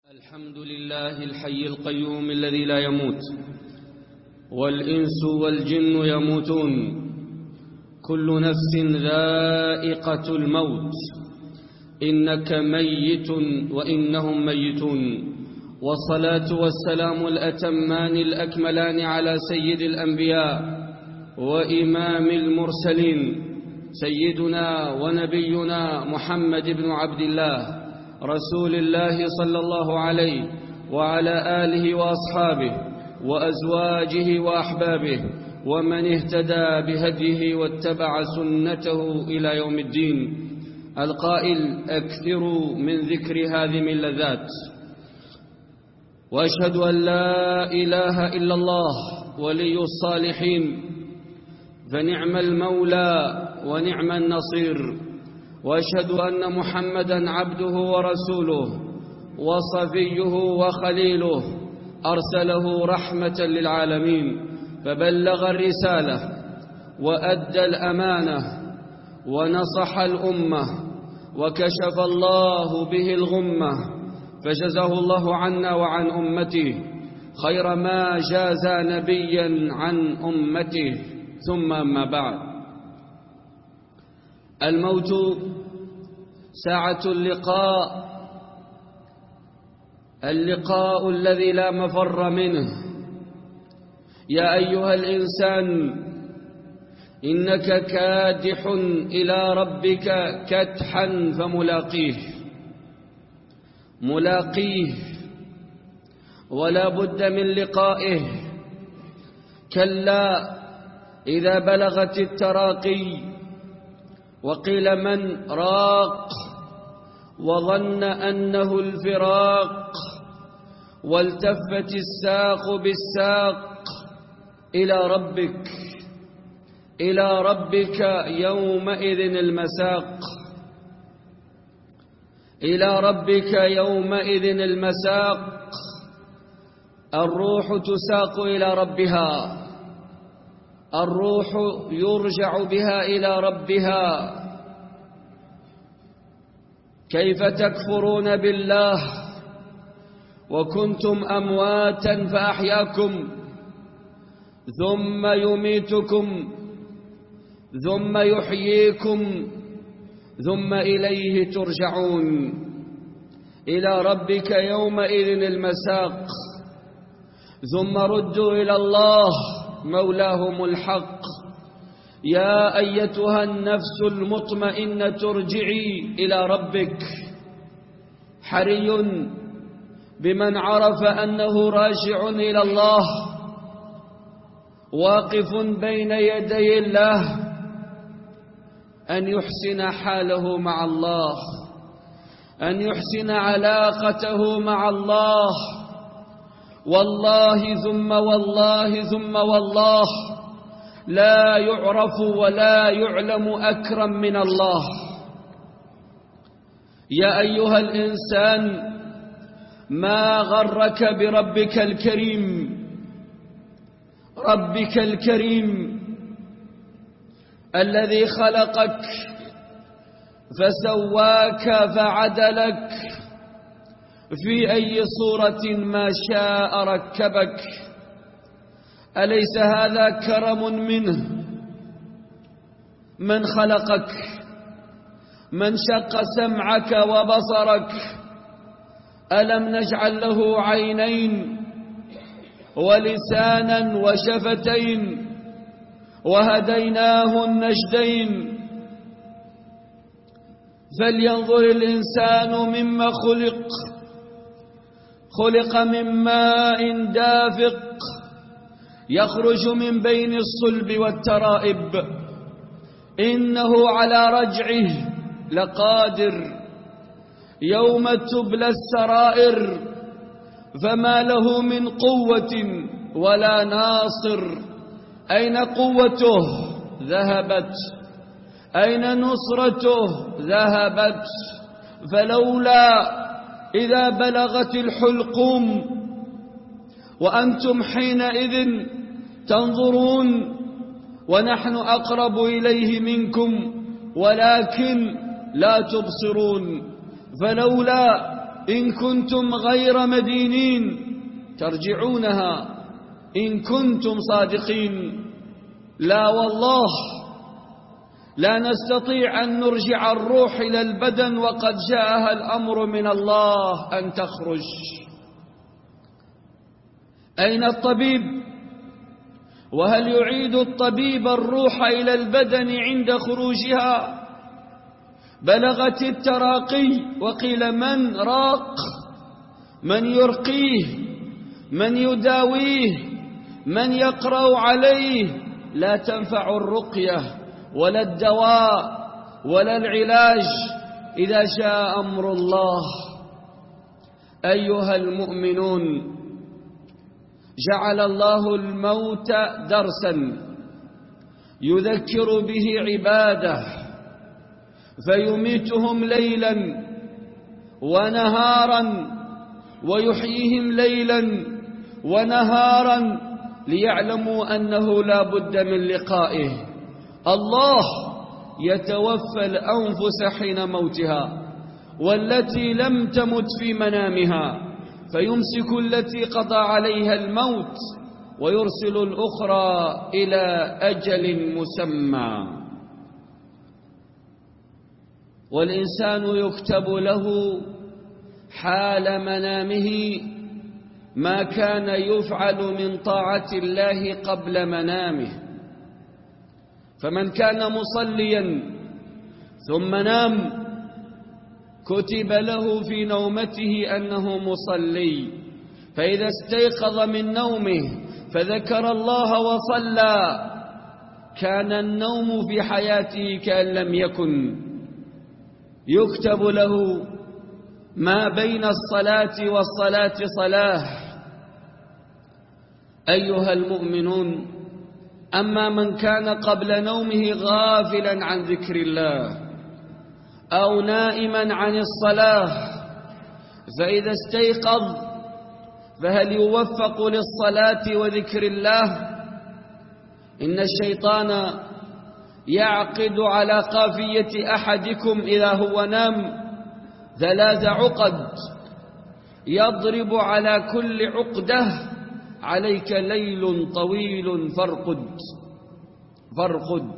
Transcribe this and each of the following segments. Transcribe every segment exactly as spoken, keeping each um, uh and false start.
الحمد لله الحي القيوم الذي لا يموت، والإنس والجن يموتون، كل نفس ذائقة الموت، إنك ميت وإنهم ميتون. والصلاة والسلام الأتمان الأكملان على سيد الأنبياء وإمام المرسلين، سيدنا ونبينا محمد بن عبد الله رسول الله صلى الله عليه وعلى آله وأصحابه وأزواجه وأحبابه ومن اهتدى بهديه واتبع سنته إلى يوم الدين. القائل: أكثروا من ذكر هذه اللذات. وأشهد أن لا إله إلا الله ولي الصالحين، فنعم المولى ونعم النصير. وأشهد أن محمدًا عبده ورسوله وصفيه وخليله، أرسله رحمة للعالمين، فبلغ الرسالة وأدى الأمانة ونصح الأمة، وكشف الله به الغمة، فجزاه الله عنا وعن أمته خير ما جاز نبيا عن أمته. ثم أما بعد، الموت ساعة اللقاء، اللقاء الذي لا مفر منه. يا أيها الإنسان، إنك كادح إلى ربك كدحا فملاقيه، ملاقيه ولا بد من لقائه. كلا إذا بلغت التراقي وقيل من راق، وظن أنه الفراق، والتفت الساق بالساق إلى ربك، إلى ربك يومئذ المساق، إلى ربك يومئذ المساق. الروح تساق إلى ربها، الروح يرجع بها إلى ربها. كيف تكفرون بالله وكنتم أمواتا فأحياكم، ثم يميتكم ثم يحييكم ثم إليه ترجعون. إلى ربك يومئذ المساق. ثم ردوا إلى الله مولاهم الحق. يا أيتها النفس المطمئنة ارجعي إلى ربك. حري بمن عرف أنه راجع إلى الله، واقف بين يدي الله، أن يحسن حاله مع الله، أن يحسن علاقته مع الله. والله ثم والله ثم والله لا يعرف ولا يعلم أكرم من الله. يا أيها الإنسان، ما غرك بربك الكريم، ربك الكريم الذي خلقك فسواك فعدلك، في أي صورة ما شاء ركبك. أليس هذا كرم منه؟ من خلقك، من شق سمعك وبصرك، ألم نجعل له عينين ولسانا وشفتين وهديناه النجدين. فلينظر الإنسان مما خلق، خلق من ماء دافق يخرج من بين الصلب والترائب، إنه على رجعه لقادر. يوم تبلى السرائر، فما له من قوة ولا ناصر. أين قوته؟ ذهبت. أين نصرته؟ ذهبت. فلولا إذا بلغت الحلقوم وأنتم حينئذ تنظرون ونحن أقرب إليه منكم ولكن لا تبصرون. فلولا إن كنتم غير مدينين ترجعونها إن كنتم صادقين. لا والله لا نستطيع أن نرجع الروح إلى البدن وقد جاءها الأمر من الله أن تخرج. أين الطبيب؟ وهل يعيد الطبيب الروح إلى البدن عند خروجها؟ بلغت التراقي وقيل من راق، من يرقيه، من يداويه، من يقرأ عليه. لا تنفع الرقية ولا الدواء ولا العلاج إذا جاء أمر الله. أيها المؤمنون، جعل الله الموت درسا يذكر به عباده، فيميتهم ليلا ونهارا ويحييهم ليلا ونهارا ليعلموا أنه لا بد من لقائه. الله يتوفى الأنفس حين موتها والتي لم تمت في منامها، فيمسك التي قضى عليها الموت ويرسل الأخرى إلى أجل مسمى. والإنسان يكتب له حال منامه ما كان يفعل من طاعة الله قبل منامه. فمن كان مصليا ثم نام كتب له في نومته أنه مصلي، فإذا استيقظ من نومه فذكر الله وصلى كان النوم في حياته كأن لم يكن. يكتب له ما بين الصلاة والصلاة صلاة. أيها المؤمنون، أما من كان قبل نومه غافلا عن ذكر الله أو نائما عن الصلاة فإذا استيقظ فهل يوفق للصلاة وذكر الله؟ إن الشيطان يعقد على قافية أحدكم إذا هو نام ثلاث عقد، يضرب على كل عقدة عليك ليل طويل فارقد فارقد،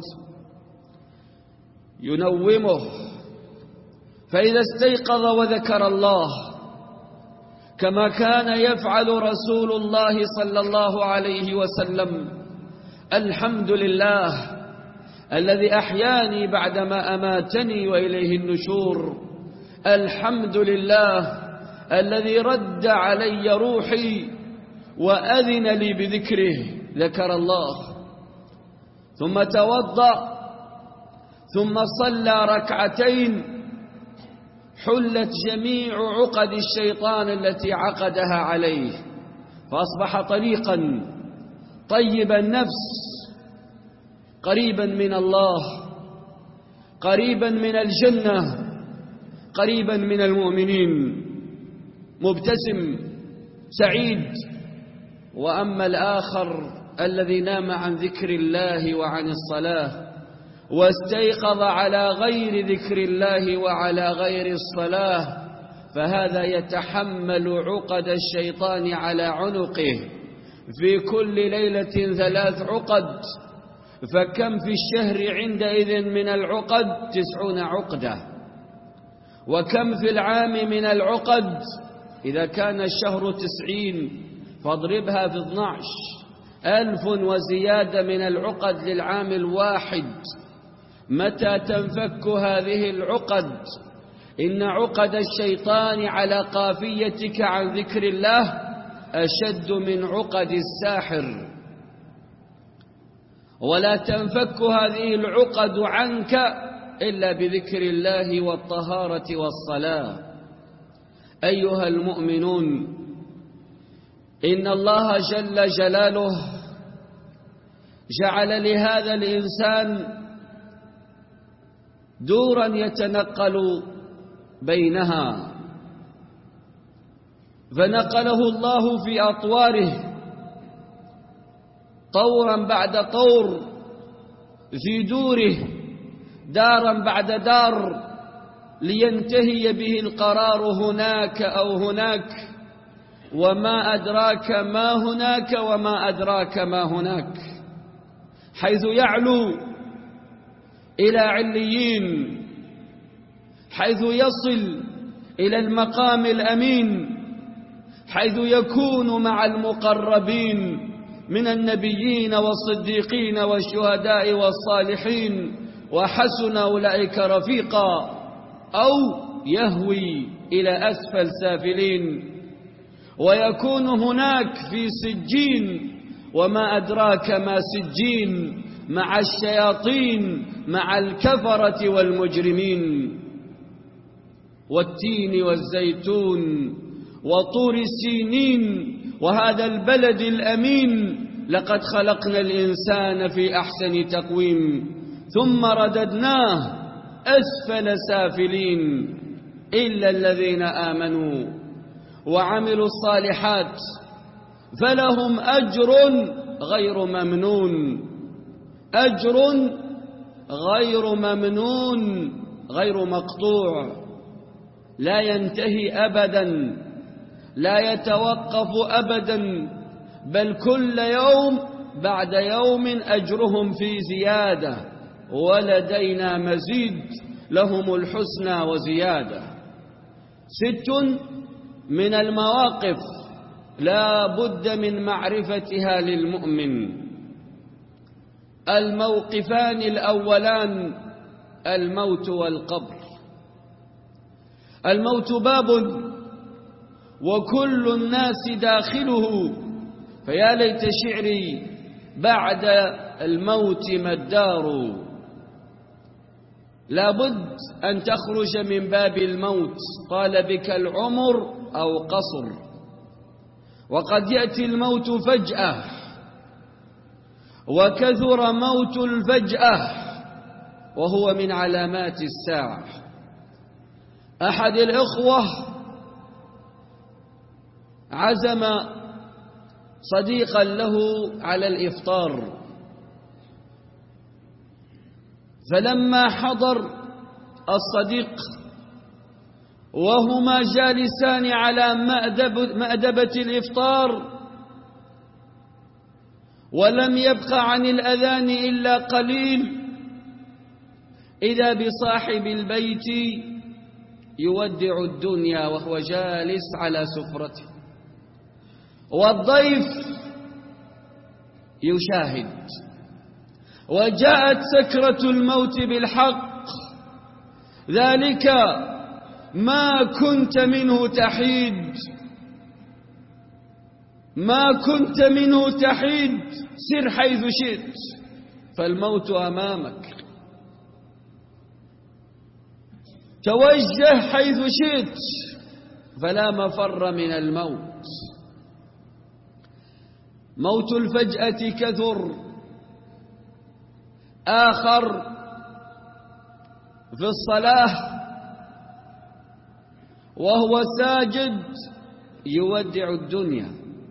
ينومه. فإذا استيقظ وذكر الله كما كان يفعل رسول الله صلى الله عليه وسلم: الحمد لله الذي أحياني بعدما أماتني وإليه النشور، الحمد لله الذي رد علي روحي وأذن لي بذكره. ذكر الله ثم توضأ ثم صلى ركعتين، حلت جميع عقد الشيطان التي عقدها عليه، فأصبح طليقا طيب النفس، قريبا من الله، قريبا من الجنة، قريبا من المؤمنين، مبتسم سعيد. وأما الآخر الذي نام عن ذكر الله وعن الصلاة واستيقظ على غير ذكر الله وعلى غير الصلاة فهذا يتحمل عقد الشيطان على عنقه في كل ليلة ثلاث عقد، فكم في الشهر عندئذ من العقد؟ تسعون عقدة. وكم في العام من العقد؟ إذا كان الشهر تسعين فاضربها في اثنى عشر، ألف وزيادة من العقد للعام الواحد. متى تنفك هذه العقد؟ إن عقد الشيطان على قافيتك عن ذكر الله أشد من عقد الساحر، ولا تنفك هذه العقد عنك إلا بذكر الله والطهارة والصلاة. أيها المؤمنون، إن الله جل جلاله جعل لهذا الإنسان دورا يتنقل بينها، فنقله الله في أطواره طورا بعد طور، في دوره دارا بعد دار، لينتهي به القرار هناك أو هناك، وما أدراك ما هناك وما أدراك ما هناك، حيث يعلو إلى عليين، حيث يصل إلى المقام الأمين، حيث يكون مع المقربين من النبيين والصديقين والشهداء والصالحين، وحسن أولئك رفيقا، أو يهوي إلى أسفل سافلين، ويكون هناك في سجين، وما أدراك ما سجين، مع الشياطين، مع الكفرة والمجرمين. والتين والزيتون وطور السينين وهذا البلد الأمين، لقد خلقنا الإنسان في أحسن تقويم ثم رددناه أسفل سافلين إلا الذين آمنوا وعملوا الصالحات فلهم أجر غير ممنون، أجر غير ممنون غير مقطوع، لا ينتهي أبدا، لا يتوقف أبدا، بل كل يوم بعد يوم أجرهم في زيادة، ولدينا مزيد، لهم الحسنى وزيادة. ست من المواقف لا بد من معرفتها للمؤمن. الموقفان الأولان الموت والقبر. الموت باب وكل الناس داخله، فيا ليت شعري بعد الموت ما الدار. لابد أن تخرج من باب الموت، طال بك العمر أو قصر، وقد يأتي الموت فجأة، وكثر موت الفجأة وهو من علامات الساعة. أحد الإخوة عزم صديقا له على الإفطار، فلما حضر الصديق وهما جالسان على مأدبة الإفطار ولم يبق عن الأذان إلا قليل، إذا بصاحب البيت يودع الدنيا وهو جالس على سفرته، والضيف يشاهد، وجاءت سكرة الموت بالحق، ذلك ما كنت منه تحيد، ما كنت منه تحيد، سر حيث شئت فالموت أمامك، توجه حيث شئت فلا مفر من الموت. موت الفجأة كثر. آخر في الصلاة وهو ساجد يودع الدنيا،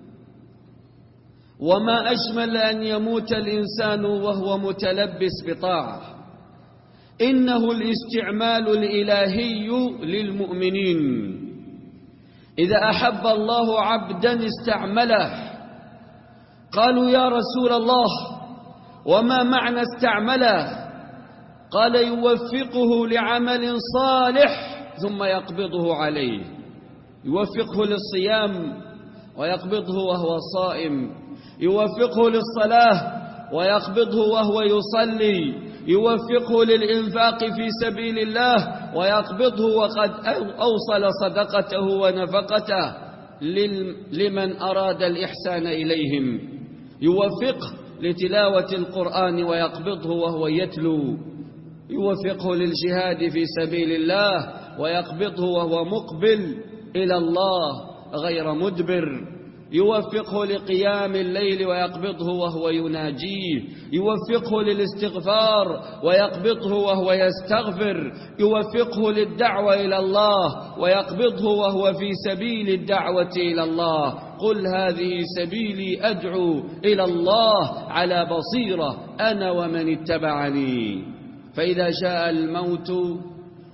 وما أجمل أن يموت الإنسان وهو متلبس بطاعة. إنه الاستعمال الإلهي للمؤمنين، إذا أحب الله عبدا استعمله. قالوا يا رسول الله وما معنى استعمله؟ قال يوفقه لعمل صالح ثم يقبضه عليه، يوفقه للصيام ويقبضه وهو صائم، يوفقه للصلاة ويقبضه وهو يصلي، يوفقه للإنفاق في سبيل الله ويقبضه وقد أوصل صدقته ونفقته لمن أراد الإحسان إليهم، يوفقه لتلاوة القرآن ويقبضه وهو يتلو، يوفقه للجهاد في سبيل الله ويقبضه وهو مقبل إلى الله غير مدبر، يوفقه لقيام الليل ويقبضه وهو يناجيه، يوفقه للاستغفار ويقبضه وهو يستغفر، يوفقه للدعوة إلى الله ويقبضه وهو في سبيل الدعوة إلى الله. قل هذه سبيلي أدعو إلى الله على بصيرة أنا ومن اتبعني. فإذا جاء الموت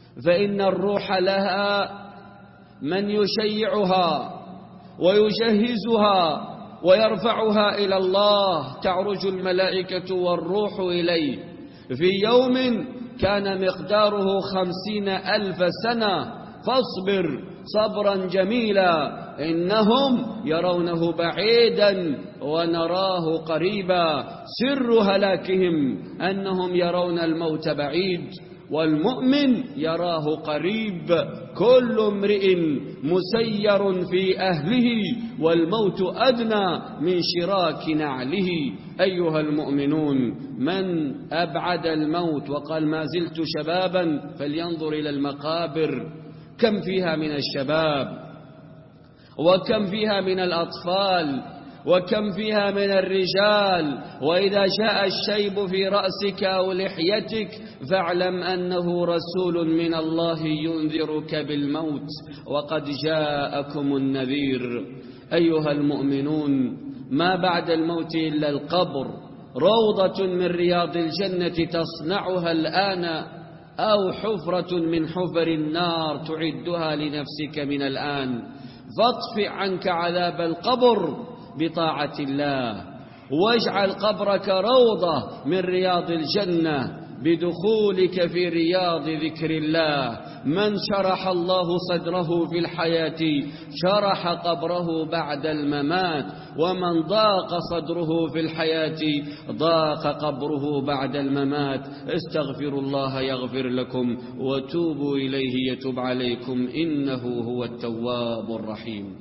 فإن الروح لها من يشيعها ويجهزها ويرفعها إلى الله، تعرج الملائكة والروح إليه في يوم كان مقداره خمسين ألف سنة، فاصبر صبرا جميلا إنهم يرونه بعيدا ونراه قريبا. سر هلاكهم أنهم يرون الموت بعيد والمؤمن يراه قريب. كل امرئ مسير في أهله والموت أدنى من شراك نعله. أيها المؤمنون، من أبعد الموت وقال ما زلت شبابا فلينظر إلى المقابر، كم فيها من الشباب وكم فيها من الأطفال وكم فيها من الرجال. وإذا جاء الشيب في رأسك أو لحيتك فاعلم أنه رسول من الله ينذرك بالموت، وقد جاءكم النذير. أيها المؤمنون، ما بعد الموت إلا القبر، روضة من رياض الجنة تصنعها الآن أو حفرة من حفر النار تعدها لنفسك من الآن. فاطفئ عنك عذاب القبر بطاعة الله، واجعل قبرك روضة من رياض الجنة بدخولك في رياض ذكر الله. من شرح الله صدره في الحياة شرح قبره بعد الممات، ومن ضاق صدره في الحياة ضاق قبره بعد الممات. استغفروا الله يغفر لكم وتوبوا إليه يتوب عليكم إنه هو التواب الرحيم.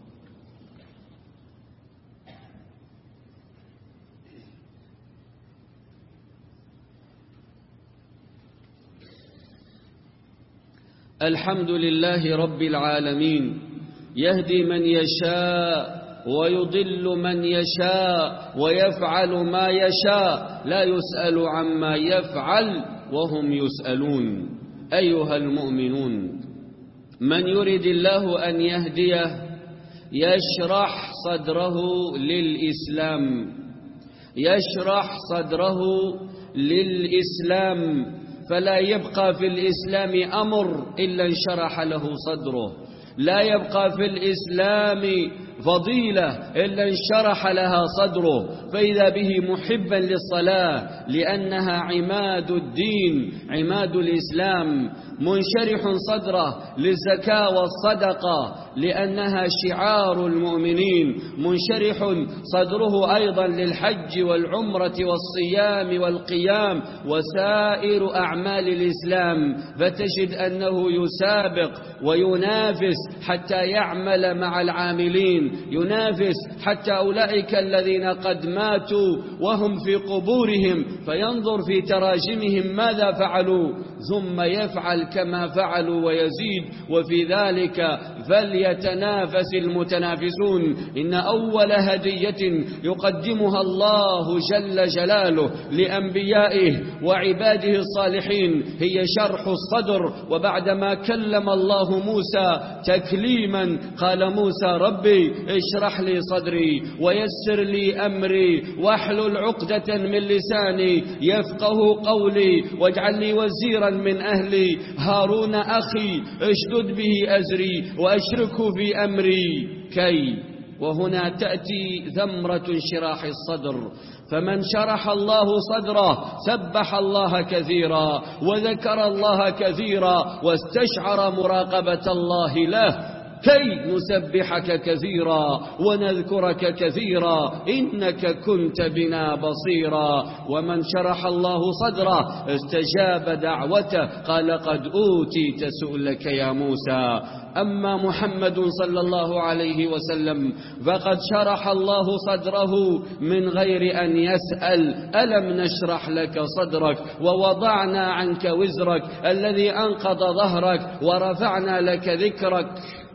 الحمد لله رب العالمين، يهدي من يشاء ويضل من يشاء ويفعل ما يشاء، لا يسأل عما يفعل وهم يسألون. أيها المؤمنون، من يريد الله أن يهديه يشرح صدره للإسلام، يشرح صدره للإسلام، فلا يبقى في الإسلام أمر إلا انشرح له صدره، لا يبقى في الإسلام فضيلة إلا انشرح لها صدره. فإذا به محبا للصلاة لأنها عماد الدين، عماد الإسلام، منشرح صدره للزكاة والصدقة لأنها شعار المؤمنين، منشرح صدره أيضا للحج والعمرة والصيام والقيام وسائر أعمال الإسلام، فتجد أنه يسابق وينافس حتى يعمل مع العاملين، ينافس حتى أولئك الذين قد ماتوا وهم في قبورهم فينظر في تراجمهم ماذا فعلوا ثم يفعل كما فعلوا ويزيد. وفي ذلك فليتنافس المتنافسون. إن أول هدية يقدمها الله جل جلاله لأنبيائه وعباده الصالحين هي شرح الصدر. وبعدما كلم الله موسى تكليما قال موسى ربي اشرح لي صدري ويسر لي أمري واحلل عقدة من لساني يفقه قولي واجعل لي وزيرا من أهلي هارون أخي اشدد به أزري وأشركه في أمري كي. وهنا تأتي ثمرة انشراح الصدر، فمن شرح الله صدره سبح الله كثيرا وذكر الله كثيرا واستشعر مراقبة الله له كي نسبحك كثيرا ونذكرك كثيرا إنك كنت بنا بصيرا. ومن شرح الله صدره استجاب دعوته قال قد أوتيت سؤلك يا موسى. أما محمد صلى الله عليه وسلم فقد شرح الله صدره من غير أن يسأل ألم نشرح لك صدرك ووضعنا عنك وزرك الذي أنقض ظهرك ورفعنا لك ذكرك.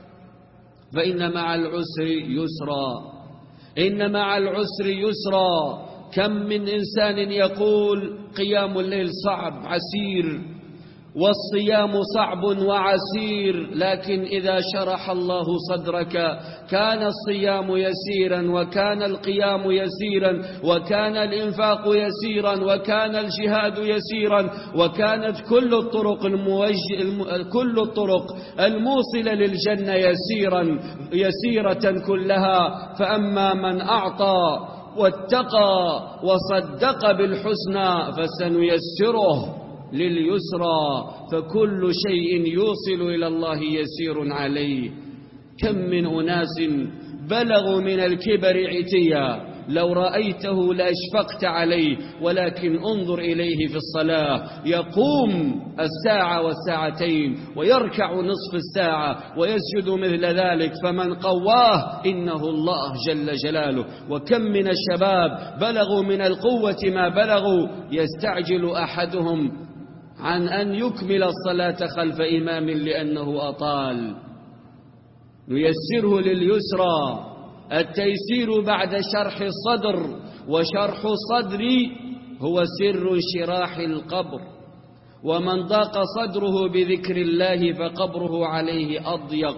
فإن مع العسر يسرا، إن مع العسر يسرا. كم من إنسان يقول قيام الليل صعب عسير والصيام صعب وعسير، لكن إذا شرح الله صدرك كان الصيام يسيرا، وكان القيام يسيرا، وكان الإنفاق يسيرا، وكان الجهاد يسيرا، وكانت كل الطرق الموجه كل الطرق الموصلة للجنة يسيرا يسيرة كلها. فأما من أعطى واتقى وصدق بالحسنى فسنيسره لليسرى، فكل شيء يوصل إلى الله يسير عليه. كم من أناس بلغوا من الكبر عتيا لو رأيته لأشفقت عليه، ولكن انظر إليه في الصلاة يقوم الساعة والساعتين ويركع نصف الساعة ويسجد مثل ذلك، فمن قواه إنه الله جل جلاله. وكم من الشباب بلغوا من القوة ما بلغوا يستعجل أحدهم عن أن يكمل الصلاة خلف إمام لأنه أطال. نيسره لليسرى. التيسير بعد شرح الصدر، وشرح الصدر هو سر انشراح القبر. ومن ضاق صدره بذكر الله فقبره عليه أضيق.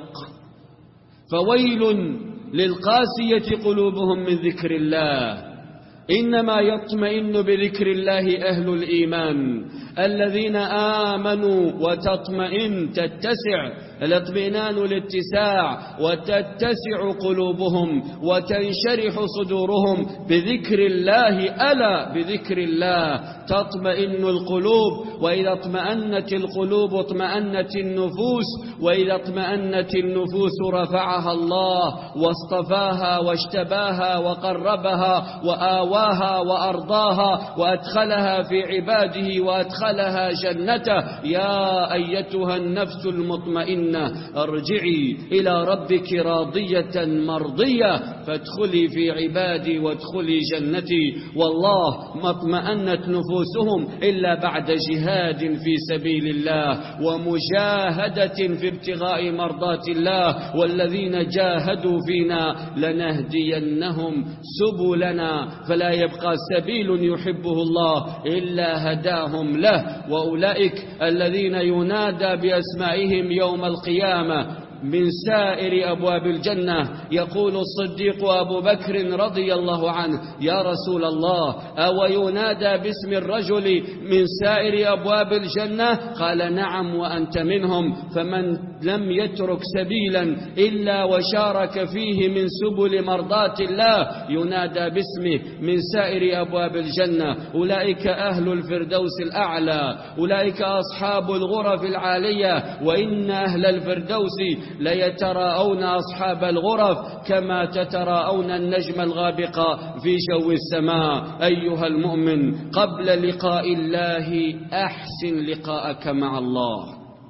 فويل للقاسية قلوبهم من ذكر الله. إنما يطمئن بذكر الله أهل الإيمان الذين آمنوا وتطمئن تتسع الاطمئنان الاتساع وتتسع قلوبهم وتنشرح صدورهم بذكر الله. ألا بذكر الله تطمئن القلوب، وإذا اطمأنت القلوب اطمأنت النفوس، وإذا اطمأنت النفوس رفعها الله واصطفاها واشتباها وقربها وآواها وأرضاها وأدخلها في عباده وأدخلها جنته. يا أيتها النفس المطمئنة ارجعي إلى ربك راضية مرضية فادخلي في عبادي وادخلي جنتي. والله ما اطمأنت نفوسهم إلا بعد جهاد في سبيل الله ومجاهدة في ابتغاء مرضات الله. والذين جاهدوا فينا لنهدينهم سبلنا، فلا يبقى سبيل يحبه الله إلا هداهم له. وأولئك الذين ينادى بأسمائهم يوم القيامة من سائر أبواب الجنة. يقول الصديق أبو بكر رضي الله عنه: يا رسول الله، أو ينادى باسم الرجل من سائر أبواب الجنة؟ قال: نعم وأنت منهم. فمن لم يترك سبيلا إلا وشارك فيه من سبل مرضات الله ينادى باسمه من سائر أبواب الجنة. أولئك أهل الفردوس الأعلى، أولئك أصحاب الغرف العالية. وإن أهل الفردوس ليتراءون أصحاب الغرف كما تتراءون النجم الغابق في جو السماء. أيها المؤمن، قبل لقاء الله أحسن لقاءك مع الله.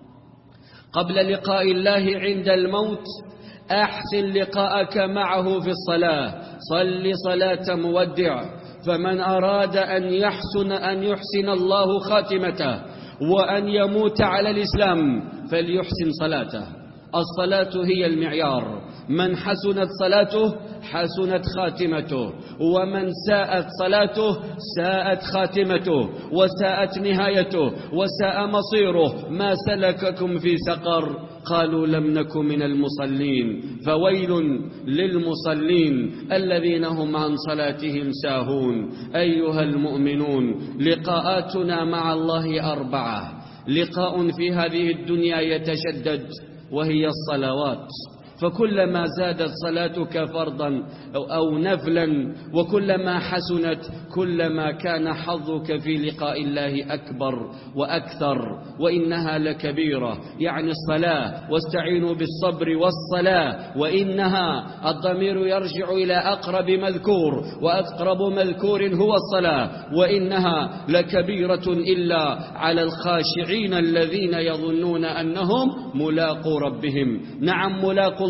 قبل لقاء الله عند الموت أحسن لقاءك معه في الصلاة. صل صلاة مودع. فمن أراد أن يحسن أن يحسن الله خاتمته وأن يموت على الإسلام فليحسن صلاته. الصلاة هي المعيار. من حسنت صلاته حسنت خاتمته، ومن ساءت صلاته ساءت خاتمته وساءت نهايته وساء مصيره. ما سلككم في سقر؟ قالوا لم نك من المصلين. فويل للمصلين الذين هم عن صلاتهم ساهون. أيها المؤمنون، لقاءاتنا مع الله أربعة. لقاء في هذه الدنيا يتشدد وهي الصلوات، فكلما زادت صلاتك فرضا أو نفلا وكلما حسنت كلما كان حظك في لقاء الله أكبر وأكثر. وإنها لكبيرة، يعني الصلاة. واستعينوا بالصبر والصلاة. وإنها الضمير يرجع إلى أقرب مذكور، وأقرب مذكور هو الصلاة. وإنها لكبيرة إلا على الخاشعين الذين يظنون أنهم ملاقو ربهم. نعم ملاقو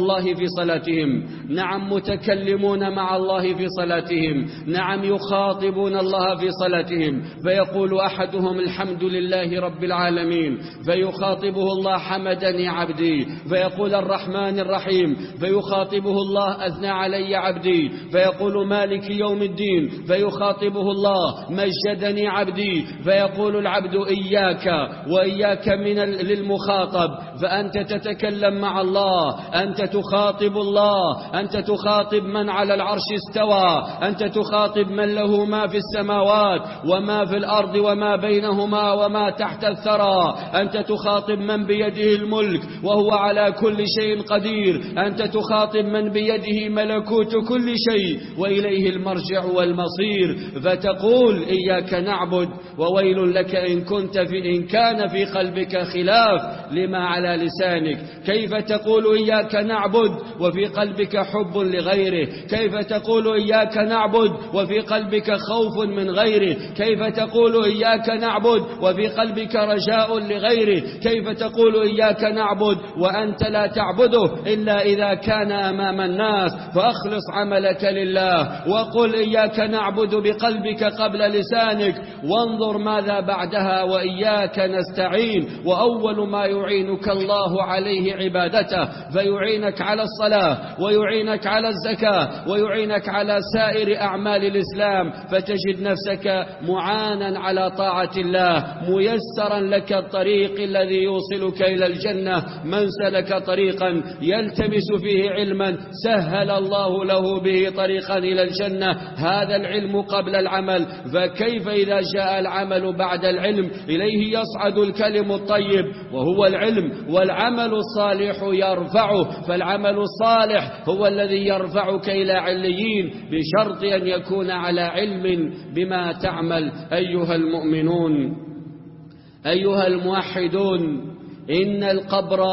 الله في صلاتهم، نعم متكلمون مع الله في صلاتهم، نعم يخاطبون الله في صلاتهم، فيقول أحدهم الحمد لله رب العالمين، فيخاطبه الله حمدني عبدي، فيقول الرحمن الرحيم، فيخاطبه الله أثنى علي عبدي، فيقول مالك يوم الدين، فيخاطبه الله مجدني عبدي، فيقول العبد إياك وإياك من للمخاطب، فأنت تتكلم مع الله، أنت تخاطب الله، أنت تخاطب من على العرش استوى، أنت تخاطب من له ما في السماوات وما في الأرض وما بينهما وما تحت الثرى، أنت تخاطب من بيده الملك وهو على كل شيء قدير، أنت تخاطب من بيده ملكوت كل شيء وإليه المرجع والمصير، فتقول إياك نعبد، وويل لك إن كنت في إن كان في قلبك خلاف لما على لسانك. كيف تقول إياك نعبد وفي قلبك حب لغيره؟ كيف تقول إياك نعبد وفي قلبك خوف من غيره؟ كيف تقول إياك نعبد وفي قلبك رجاء لغيره؟ كيف تقول إياك نعبد وأنت لا تعبده إلا إذا كان أمام الناس؟ فأخلص عملك لله وقل إياك نعبد بقلبك قبل لسانك، وانظر ماذا بعدها وإياك نستعين. وأول ما يعينك الله عليه عبادته، فيعينك على الصلاة ويعينك على الزكاة ويعينك على سائر أعمال الإسلام، فتجد نفسك معانا على طاعة الله، ميسرا لك الطريق الذي يوصلك إلى الجنة. من سلك طريقا يلتمس فيه علما سهل الله له به طريقا إلى الجنة، هذا العلم قبل العمل، فكيف إذا جاء العمل بعد العلم؟ إليه يصعد الكلم الطيب وهو العلم، والعمل الصالح يرفعه، فالعمل الصالح هو الذي يرفعك إلى عليين بشرط أن يكون على علم بما تعمل. أيها المؤمنون، أيها الموحدون، إن القبر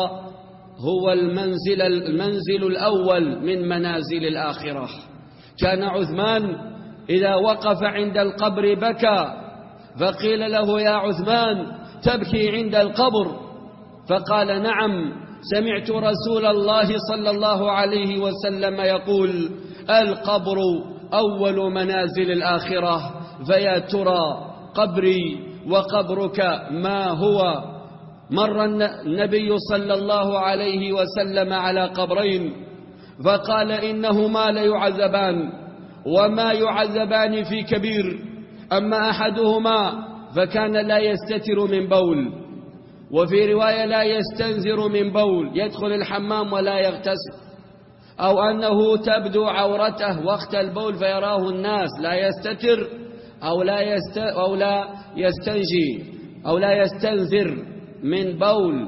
هو المنزل, المنزل الأول من منازل الآخرة. كان عثمان إذا وقف عند القبر بكى، فقيل له يا عثمان تبكي عند القبر؟ فقال نعم، سمعت رسول الله صلى الله عليه وسلم يقول القبر أول منازل الآخرة، فيا ترى قبري وقبرك ما هو؟ مر النبي صلى الله عليه وسلم على قبرين فقال إنهما ليعذبان، وما يعذبان في كبير، أما أحدهما فكان لا يستتر من بول، وفي رواية لا يستنزر من بول، يدخل الحمام ولا يغتسل، أو أنه تبدو عورته وقت البول فيراه الناس، لا يستتر أو لا, يست أو لا يستنجي أو لا يستنزر من بول،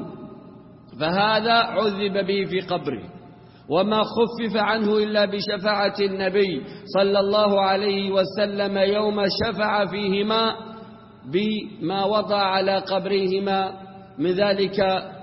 فهذا عذب به في قبره، وما خفف عنه إلا بشفاعة النبي صلى الله عليه وسلم يوم شفع فيهما بما وضع على قبرهما من ذلك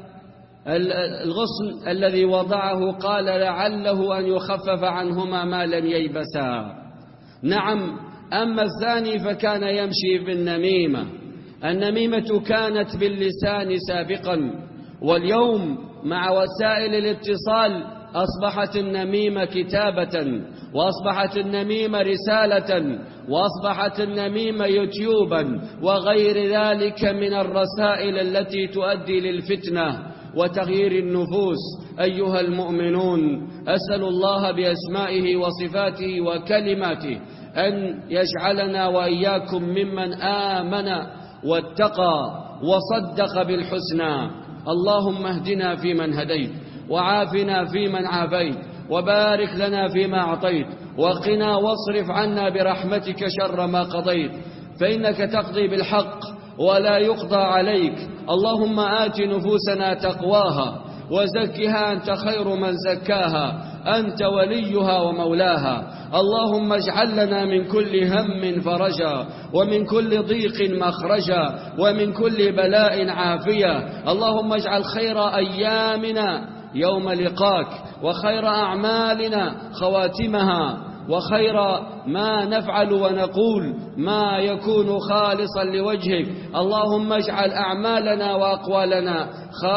الغصن الذي وضعه، قال لعله أن يخفف عنهما ما لم ييبسا. نعم، أما الثاني فكان يمشي بالنميمة. النميمة كانت باللسان سابقا، واليوم مع وسائل الاتصال أصبحت النميمة كتابة، وأصبحت النميمة رسالة، وأصبحت النميمة يوتيوبا وغير ذلك من الرسائل التي تؤدي للفتنة وتغيير النفوس. أيها المؤمنون، أسأل الله بأسمائه وصفاته وكلماته أن يجعلنا وإياكم ممن آمن واتقى وصدق بالحسنى. اللهم اهدنا فيمن هديت، وعافنا فيمن عافيت، وبارك لنا فيما أعطيت، وقنا واصرف عنا برحمتك شر ما قضيت، فإنك تقضي بالحق ولا يقضى عليك. اللهم آت نفوسنا تقواها وزكها أنت خير من زكاها، أنت وليها ومولاها. اللهم اجعل لنا من كل هم فرجا، ومن كل ضيق مخرجا، ومن كل بلاء عافية. اللهم اجعل خير أيامنا يوم لقاك، وخير أعمالنا خواتمها، وخير ما نفعل ونقول ما يكون خالصا لوجهك. اللهم اجعل أعمالنا وأقوالنا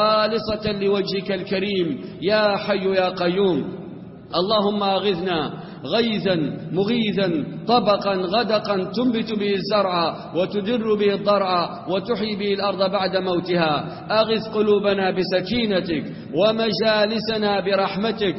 خالصة لوجهك الكريم يا حي يا قيوم. اللهم أغثنا غيثا مغيثا طبقا غدقا تنبت به الزرع وتدر به الضرع وتحيي به الأرض بعد موتها. أغث قلوبنا بسكينتك ومجالسنا برحمتك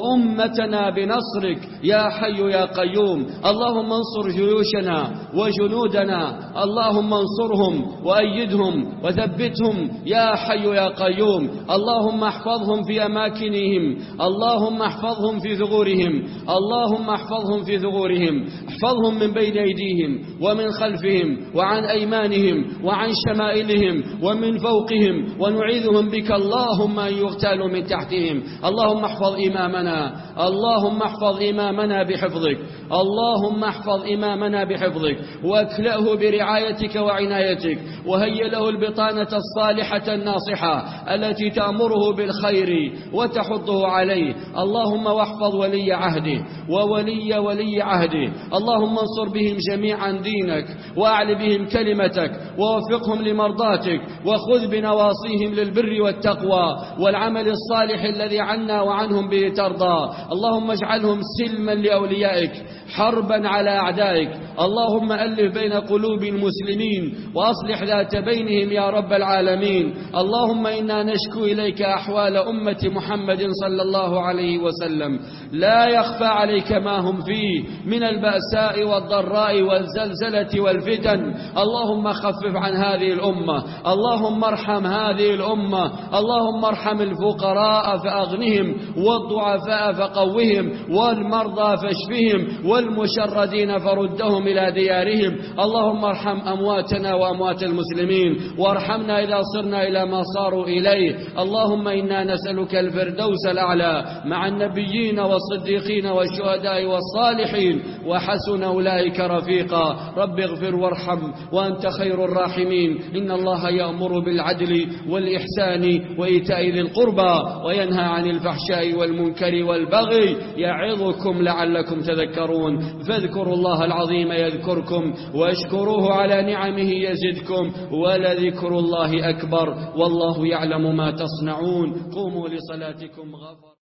وأمتنا بنصرك يا حي يا قيوم. اللهم انصر جيوشنا وجنودنا، اللهم انصرهم وأيدهم وثبتهم يا حي يا قيوم. اللهم احفظهم في أماكنهم، اللهم احفظهم في ثغورهم، اللهم احفظهم في ثغورهم، احفظهم من بين أيديهم ومن خلفهم وعن أيمانهم وعن شمائلهم ومن فوقهم، ونعيذهم بك اللهم أن يغتالوا من تحتهم. اللهم احفظ إمامنا، اللهم احفظ إمامنا بحفظك، اللهم احفظ إمامنا بحفظك واكلأه برعايتك وعنايتك، وهيئ له البطانة الصالحة الناصحة التي تأمره بالخير وتحضه عليه. اللهم واحفظ ولي عهده وولي ولي عهده، اللهم انصر بهم جميعا دينك وأعل بهم كلمتك ووفقهم لمرضاتك، وخذ بنواصيهم للبر والتقوى والعمل الصالح الذي عنا وعنهم به ترضى. اللهم اجعلهم سلما لأوليائك حربا على أعدائك. اللهم ألف بين قلوب المسلمين وأصلح ذات بينهم يا رب العالمين. اللهم إنا نشكو إليك أحوال أمة محمد صلى الله عليه وسلم، لا يخفى عليك ما هم فيه من البأساء والضراء والزلزلة والفتن. اللهم خفف عن هذه الأمة، اللهم ارحم هذه الأمة، اللهم ارحم الفقراء فأغنهم والضعفاء فقوهم والمرضى فاشفهم والمشردين فردهم إلى ديارهم. اللهم ارحم أمواتنا وأموات المسلمين، وارحمنا إذا صرنا إلى ما صاروا إليه. اللهم إنا نسألك الفردوس الأعلى مع النبيين والصديقين والشهداء والصالحين وحسن أولئك رفيقا. رب اغفر وارحم وأنت خير الراحمين. إن الله يأمر بالعدل والإحسان وإيتاء ذي القربى وينهى عن الفحشاء والمنكر والبغي يعظكم لعلكم تذكرون. فاذكروا الله العظيم يذكركم واشكروه على نعمه يزدكم ولذكر الله أكبر والله يعلم ما تصنعون. قوموا لصلاتكم غفر.